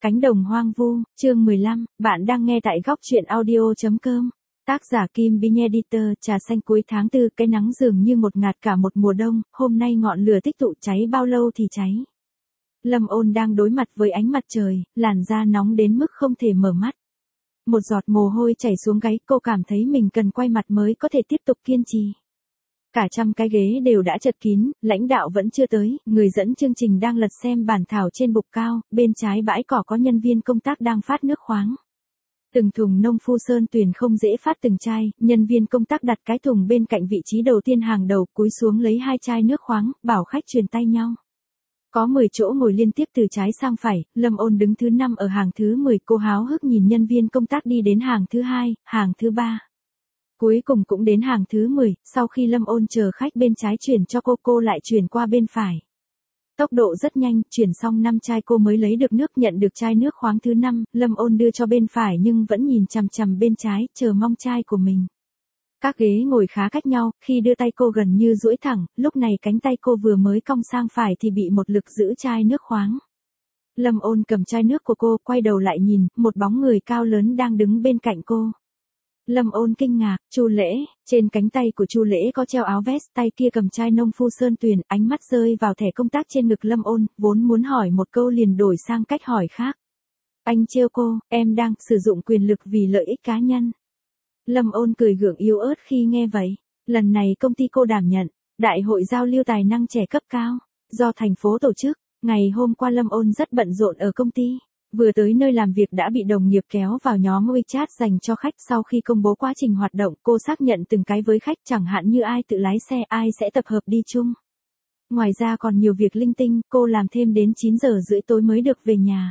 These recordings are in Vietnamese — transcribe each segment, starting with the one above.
Cánh đồng hoang vu, chương 15, bạn đang nghe tại góc truyện audio.com. Tác giả Kim Binh Editor. Trà xanh cuối tháng 4, cái nắng dường như một ngạt cả một mùa đông, hôm nay ngọn lửa tích tụ cháy bao lâu thì cháy. Lâm Ôn đang đối mặt với ánh mặt trời, làn da nóng đến mức không thể mở mắt. Một giọt mồ hôi chảy xuống gáy, cô cảm thấy mình cần quay mặt mới có thể tiếp tục kiên trì. Cả trăm cái ghế đều đã chật kín, lãnh đạo vẫn chưa tới, người dẫn chương trình đang lật xem bản thảo trên bục cao, bên trái bãi cỏ có nhân viên công tác đang phát nước khoáng. Từng thùng nông phu sơn tuyền không dễ phát từng chai, nhân viên công tác đặt cái thùng bên cạnh vị trí đầu tiên hàng đầu, cúi xuống lấy 2 chai nước khoáng, bảo khách truyền tay nhau. Có 10 chỗ ngồi liên tiếp từ trái sang phải, Lâm Ôn đứng thứ 5 ở hàng thứ 10, cô háo hức nhìn nhân viên công tác đi đến hàng thứ 2, hàng thứ 3. Cuối cùng cũng đến hàng thứ 10, sau khi Lâm Ôn chờ khách bên trái chuyển cho cô lại chuyển qua bên phải. Tốc độ rất nhanh, chuyển xong 5 chai cô mới lấy được nước, nhận được chai nước khoáng thứ 5, Lâm Ôn đưa cho bên phải nhưng vẫn nhìn chằm chằm bên trái, chờ mong chai của mình. Các ghế ngồi khá cách nhau, khi đưa tay cô gần như duỗi thẳng, lúc này cánh tay cô vừa mới cong sang phải thì bị một lực giữ chai nước khoáng. Lâm Ôn cầm chai nước của cô, quay đầu lại nhìn, một bóng người cao lớn đang đứng bên cạnh cô. Lâm Ôn kinh ngạc, Chu Lễ, trên cánh tay của Chu Lễ có treo áo vest, tay kia cầm chai nông phu sơn tuyền, ánh mắt rơi vào thẻ công tác trên ngực Lâm Ôn, vốn muốn hỏi một câu liền đổi sang cách hỏi khác. Anh trêu cô, em đang sử dụng quyền lực vì lợi ích cá nhân. Lâm Ôn cười gượng yếu ớt khi nghe vậy, lần này công ty cô đảm nhận, Đại hội giao lưu tài năng trẻ cấp cao, do thành phố tổ chức, ngày hôm qua Lâm Ôn rất bận rộn ở công ty. Vừa tới nơi làm việc đã bị đồng nghiệp kéo vào nhóm WeChat dành cho khách. Sau khi công bố quá trình hoạt động, cô xác nhận từng cái với khách, chẳng hạn như ai tự lái xe, ai sẽ tập hợp đi chung. Ngoài ra còn nhiều việc linh tinh, cô làm thêm đến 9 giờ rưỡi tối mới được về nhà.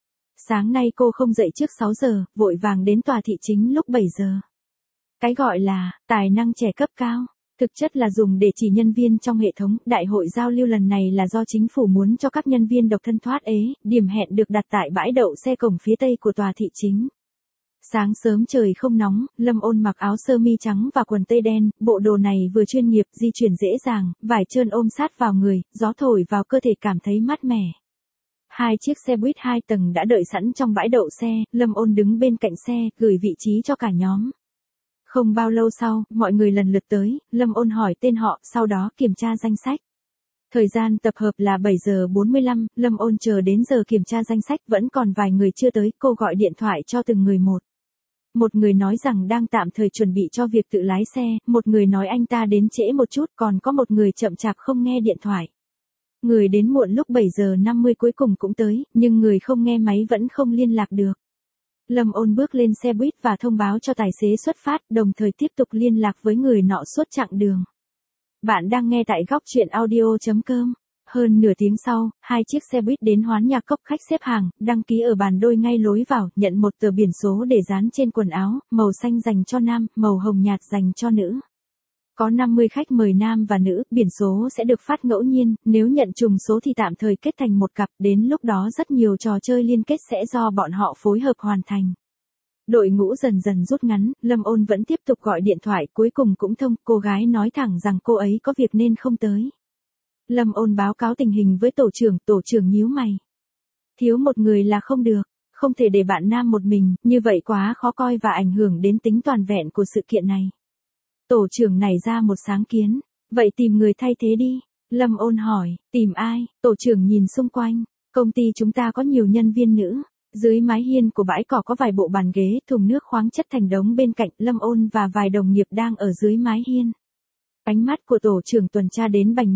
Sáng nay cô không dậy trước 6 giờ, vội vàng đến tòa thị chính lúc 7 giờ. Cái gọi là tài năng trẻ cấp cao, thực chất là dùng để chỉ nhân viên trong hệ thống. Đại hội giao lưu lần này là do chính phủ muốn cho các nhân viên độc thân thoát ế, điểm hẹn được đặt tại bãi đậu xe cổng phía tây của tòa thị chính. Sáng sớm trời không nóng, Lâm Ôn mặc áo sơ mi trắng và quần tây đen, bộ đồ này vừa chuyên nghiệp, di chuyển dễ dàng, vải trơn ôm sát vào người, gió thổi vào cơ thể cảm thấy mát mẻ. 2 chiếc xe buýt 2 tầng đã đợi sẵn trong bãi đậu xe, Lâm Ôn đứng bên cạnh xe, gửi vị trí cho cả nhóm. Không bao lâu sau, mọi người lần lượt tới, Lâm Ôn hỏi tên họ, sau đó kiểm tra danh sách. Thời gian tập hợp là 7 giờ 45, Lâm Ôn chờ đến giờ kiểm tra danh sách vẫn còn vài người chưa tới, cô gọi điện thoại cho từng người một. Một người nói rằng đang tạm thời chuẩn bị cho việc tự lái xe, một người nói anh ta đến trễ một chút, còn có một người chậm chạp không nghe điện thoại. Người đến muộn lúc 7 giờ 50 cuối cùng cũng tới, nhưng người không nghe máy vẫn không liên lạc được. Lâm Ôn bước lên xe buýt và thông báo cho tài xế xuất phát, đồng thời tiếp tục liên lạc với người nọ suốt chặng đường. Bạn đang nghe tại góc truyện audio.com. Hơn nửa tiếng sau, 2 chiếc xe buýt đến Hoán Nhạc Cốc, khách xếp hàng, đăng ký ở bàn đôi ngay lối vào, nhận một tờ biển số để dán trên quần áo, màu xanh dành cho nam, màu hồng nhạt dành cho nữ. Có 50 khách mời nam và nữ, biển số sẽ được phát ngẫu nhiên, nếu nhận trùng số thì tạm thời kết thành một cặp, đến lúc đó rất nhiều trò chơi liên kết sẽ do bọn họ phối hợp hoàn thành. Đội ngũ dần dần rút ngắn, Lâm Ôn vẫn tiếp tục gọi điện thoại, cuối cùng cũng thông, cô gái nói thẳng rằng cô ấy có việc nên không tới. Lâm Ôn báo cáo tình hình với tổ trưởng nhíu mày. Thiếu một người là không được, không thể để bạn nam một mình, như vậy quá khó coi và ảnh hưởng đến tính toàn vẹn của sự kiện này. Tổ trưởng nảy ra một sáng kiến, vậy tìm người thay thế đi. Lâm Ôn hỏi, tìm ai? Tổ trưởng nhìn xung quanh, công ty chúng ta có nhiều nhân viên nữ. Dưới mái hiên của bãi cỏ có vài bộ bàn ghế, thùng nước khoáng chất thành đống bên cạnh, Lâm Ôn và vài đồng nghiệp đang ở dưới mái hiên. Ánh mắt của tổ trưởng tuần tra đến Bành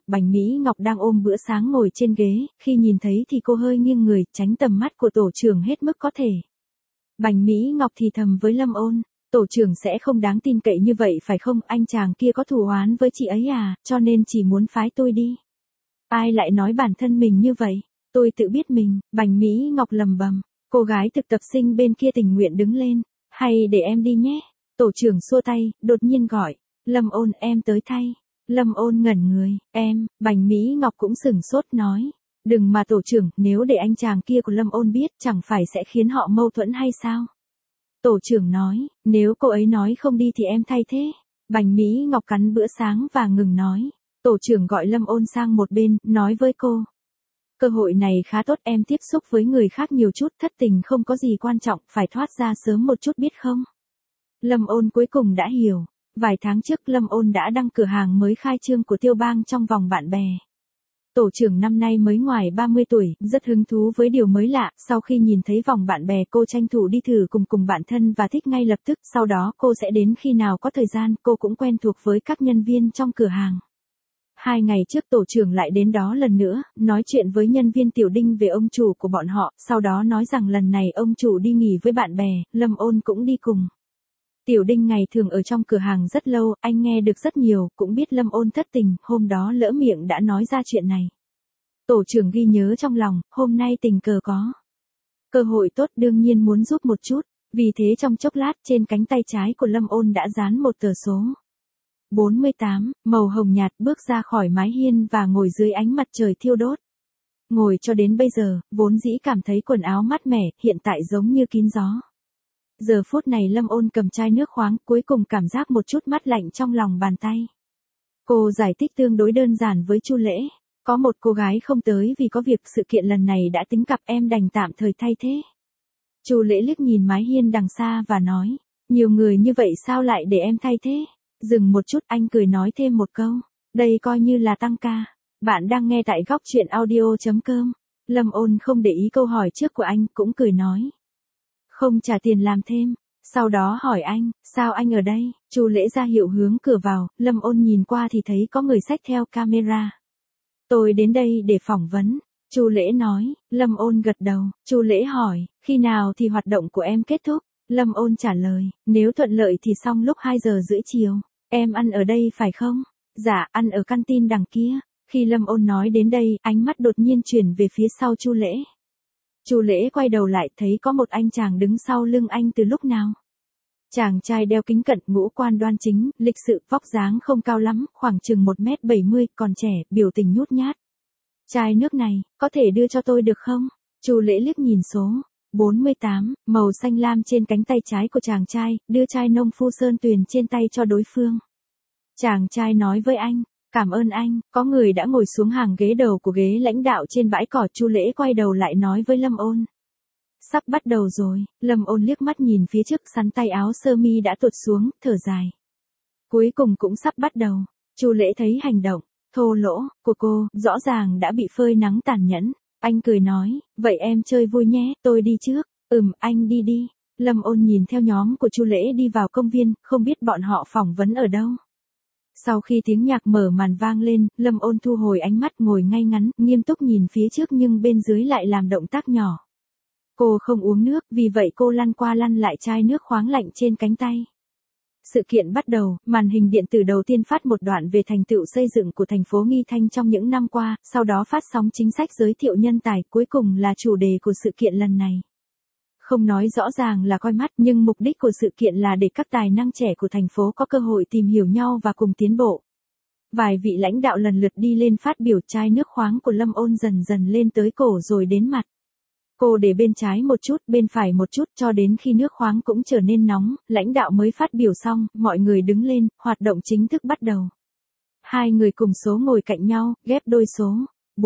Mỹ Ngọc đang ôm bữa sáng ngồi trên ghế, khi nhìn thấy thì cô hơi nghiêng người, tránh tầm mắt của tổ trưởng hết mức có thể. Bành Mỹ Ngọc thì thầm với Lâm Ôn, tổ trưởng sẽ không đáng tin cậy như vậy phải không, anh chàng kia có thù oán với chị ấy à, cho nên chỉ muốn phái tôi đi. Ai lại nói bản thân mình như vậy? Tôi tự biết mình, Bành Mỹ Ngọc lầm bầm. Cô gái thực tập sinh bên kia tình nguyện đứng lên. Hay để em đi nhé. Tổ trưởng xua tay, đột nhiên gọi. Lâm Ôn, em tới thay. Lâm Ôn ngẩn người, em, Bành Mỹ Ngọc cũng sửng sốt nói. Đừng mà tổ trưởng, nếu để anh chàng kia của Lâm Ôn biết, chẳng phải sẽ khiến họ mâu thuẫn hay sao? Tổ trưởng nói, nếu cô ấy nói không đi thì em thay thế. Bành Mỹ Ngọc cắn bữa sáng và ngừng nói. Tổ trưởng gọi Lâm Ôn sang một bên, nói với cô. Cơ hội này khá tốt, em tiếp xúc với người khác nhiều chút, thất tình không có gì quan trọng, phải thoát ra sớm một chút biết không? Lâm Ôn cuối cùng đã hiểu. Vài tháng trước Lâm Ôn đã đăng cửa hàng mới khai trương của Tiêu Bang trong vòng bạn bè. Tổ trưởng năm nay mới ngoài 30 tuổi, rất hứng thú với điều mới lạ, sau khi nhìn thấy vòng bạn bè cô tranh thủ đi thử cùng bạn thân và thích ngay lập tức, sau đó cô sẽ đến khi nào có thời gian, cô cũng quen thuộc với các nhân viên trong cửa hàng. 2 ngày trước tổ trưởng lại đến đó lần nữa, nói chuyện với nhân viên Tiểu Đinh về ông chủ của bọn họ, sau đó nói rằng lần này ông chủ đi nghỉ với bạn bè, Lâm Ôn cũng đi cùng. Tiểu Đinh ngày thường ở trong cửa hàng rất lâu, anh nghe được rất nhiều, cũng biết Lâm Ôn thất tình, hôm đó lỡ miệng đã nói ra chuyện này. Tổ trưởng ghi nhớ trong lòng, hôm nay tình cờ có cơ hội tốt đương nhiên muốn giúp một chút, vì thế trong chốc lát trên cánh tay trái của Lâm Ôn đã dán một tờ số 48, màu hồng nhạt bước ra khỏi mái hiên và ngồi dưới ánh mặt trời thiêu đốt. Ngồi cho đến bây giờ, vốn dĩ cảm thấy quần áo mát mẻ, hiện tại giống như kín gió. Giờ phút này Lâm Ôn cầm chai nước khoáng, cuối cùng cảm giác một chút mát lạnh trong lòng bàn tay. Cô giải thích tương đối đơn giản với Chu Lễ. Có một cô gái không tới vì có việc, sự kiện lần này đã tính cặp, em đành tạm thời thay thế. Chu Lễ liếc nhìn mái hiên đằng xa và nói, nhiều người như vậy sao lại để em thay thế? Dừng một chút anh cười nói thêm một câu, đây coi như là tăng ca. Bạn đang nghe tại góc truyện audio.com. Lâm Ôn không để ý câu hỏi trước của anh, cũng cười nói, không trả tiền làm thêm. Sau đó hỏi anh, sao anh ở đây? Chu Lễ ra hiệu hướng cửa vào, Lâm Ôn nhìn qua thì thấy có người xách theo camera. Tôi đến đây để phỏng vấn. Chu Lễ nói, Lâm Ôn gật đầu, Chu Lễ hỏi, khi nào thì hoạt động của em kết thúc? Lâm Ôn trả lời, nếu thuận lợi thì xong lúc 2 giờ rưỡi chiều. Em ăn ở đây phải không? Dạ, ăn ở căn tin đằng kia. Khi Lâm Ôn nói đến đây, ánh mắt đột nhiên chuyển về phía sau Chu Lễ. Chu Lễ quay đầu lại thấy có một anh chàng đứng sau lưng anh từ lúc nào. Chàng trai đeo kính cận, ngũ quan đoan chính, lịch sự, vóc dáng không cao lắm, khoảng chừng 1m70, còn trẻ, biểu tình nhút nhát. Chai nước này, có thể đưa cho tôi được không? Chu Lễ liếc nhìn số 48, màu xanh lam trên cánh tay trái của chàng trai, đưa chai nông phu sơn tuyền trên tay cho đối phương. Chàng trai nói với anh, cảm ơn anh, có người đã ngồi xuống hàng ghế đầu của ghế lãnh đạo trên bãi cỏ. Chu Lễ quay đầu lại nói với Lâm Ôn. Sắp bắt đầu rồi, Lâm Ôn liếc mắt nhìn phía trước, sắn tay áo sơ mi đã tuột xuống, thở dài. Cuối cùng cũng sắp bắt đầu. Chu Lễ thấy hành động thô lỗ của cô, rõ ràng đã bị phơi nắng tàn nhẫn. Anh cười nói, vậy em chơi vui nhé, tôi đi trước. Anh đi đi. Lâm Ôn nhìn theo nhóm của Chu Lễ đi vào công viên, không biết bọn họ phỏng vấn ở đâu. Sau khi tiếng nhạc mở màn vang lên, Lâm Ôn thu hồi ánh mắt, ngồi ngay ngắn, nghiêm túc nhìn phía trước nhưng bên dưới lại làm động tác nhỏ. Cô không uống nước, vì vậy cô lăn qua lăn lại chai nước khoáng lạnh trên cánh tay. Sự kiện bắt đầu, màn hình điện tử đầu tiên phát một đoạn về thành tựu xây dựng của thành phố Nghi Thanh trong những năm qua, sau đó phát sóng chính sách giới thiệu nhân tài, cuối cùng là chủ đề của sự kiện lần này. Không nói rõ ràng là coi mắt, nhưng mục đích của sự kiện là để các tài năng trẻ của thành phố có cơ hội tìm hiểu nhau và cùng tiến bộ. Vài vị lãnh đạo lần lượt đi lên phát biểu, chai nước khoáng của Lâm Ôn dần dần lên tới cổ rồi đến mặt. Cô để bên trái một chút, bên phải một chút, cho đến khi nước khoáng cũng trở nên nóng, lãnh đạo mới phát biểu xong, mọi người đứng lên, hoạt động chính thức bắt đầu. Hai người cùng số ngồi cạnh nhau, ghép đôi số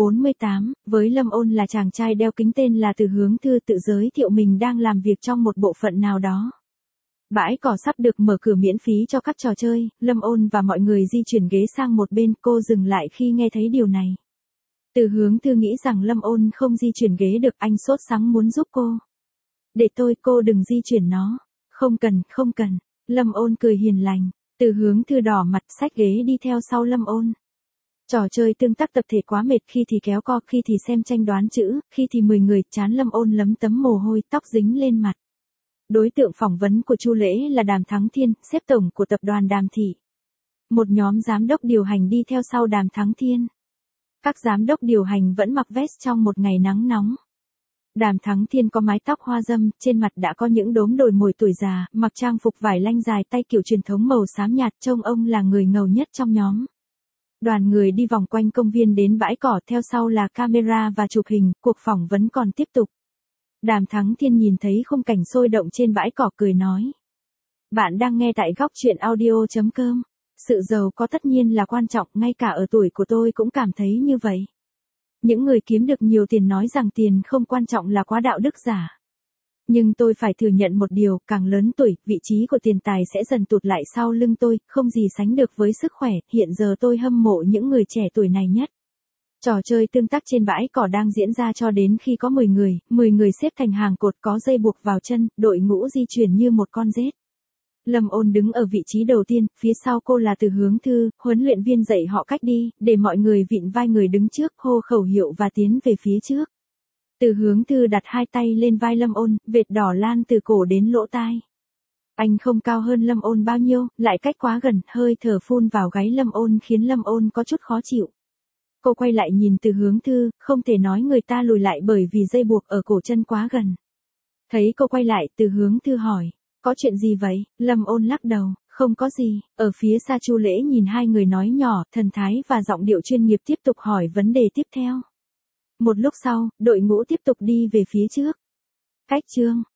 48, với Lâm Ôn là chàng trai đeo kính tên là Từ Hướng Thư, tự giới thiệu mình đang làm việc trong một bộ phận nào đó. Bãi cỏ sắp được mở cửa miễn phí cho các trò chơi, Lâm Ôn và mọi người di chuyển ghế sang một bên, cô dừng lại khi nghe thấy điều này. Từ Hướng Thư nghĩ rằng Lâm Ôn không di chuyển ghế được, anh sốt sắng muốn giúp cô. Để tôi, cô đừng di chuyển nó. Không cần, không cần. Lâm Ôn cười hiền lành. Từ Hướng Thư đỏ mặt xách ghế đi theo sau Lâm Ôn. Trò chơi tương tác tập thể quá mệt, khi thì kéo co, khi thì xem tranh đoán chữ, khi thì 10 người, trán Lâm Ôn lấm tấm mồ hôi, tóc dính lên mặt. Đối tượng phỏng vấn của Chu Lễ là Đàm Thắng Thiên, sếp tổng của tập đoàn Đàm Thị. Một nhóm giám đốc điều hành đi theo sau Đàm Thắng Thiên. Các giám đốc điều hành vẫn mặc vest trong một ngày nắng nóng. Đàm Thắng Thiên có mái tóc hoa râm, trên mặt đã có những đốm đồi mồi tuổi già, mặc trang phục vải lanh dài tay kiểu truyền thống màu xám nhạt, trông ông là người ngầu nhất trong nhóm. Đoàn người đi vòng quanh công viên đến bãi cỏ, theo sau là camera và chụp hình, cuộc phỏng vấn còn tiếp tục. Đàm Thắng Thiên nhìn thấy khung cảnh sôi động trên bãi cỏ, cười nói. Bạn đang nghe tại góc truyện audio.com. Sự giàu có tất nhiên là quan trọng, ngay cả ở tuổi của tôi cũng cảm thấy như vậy. Những người kiếm được nhiều tiền nói rằng tiền không quan trọng là quá đạo đức giả. Nhưng tôi phải thừa nhận một điều, càng lớn tuổi, vị trí của tiền tài sẽ dần tụt lại sau lưng tôi, không gì sánh được với sức khỏe, hiện giờ tôi hâm mộ những người trẻ tuổi này nhất. Trò chơi tương tác trên bãi cỏ đang diễn ra cho đến khi có 10 người xếp thành hàng cột có dây buộc vào chân, đội ngũ di chuyển như một con rết. Lâm Ôn đứng ở vị trí đầu tiên, phía sau cô là Từ Hướng Thư, huấn luyện viên dạy họ cách đi, để mọi người vịn vai người đứng trước, hô khẩu hiệu và tiến về phía trước. Từ Hướng Thư đặt hai tay lên vai Lâm Ôn, vệt đỏ lan từ cổ đến lỗ tai. Anh không cao hơn Lâm Ôn bao nhiêu, lại cách quá gần, hơi thở phun vào gáy Lâm Ôn khiến Lâm Ôn có chút khó chịu. Cô quay lại nhìn Từ Hướng Thư, không thể nói người ta lùi lại bởi vì dây buộc ở cổ chân quá gần. Thấy cô quay lại, Từ Hướng Thư hỏi, có chuyện gì vậy? Lâm Ôn lắc đầu, không có gì. Ở phía xa Chu Lễ nhìn hai người nói nhỏ, thần thái và giọng điệu chuyên nghiệp tiếp tục hỏi vấn đề tiếp theo. Một lúc sau, đội ngũ tiếp tục đi về phía trước. Cách chương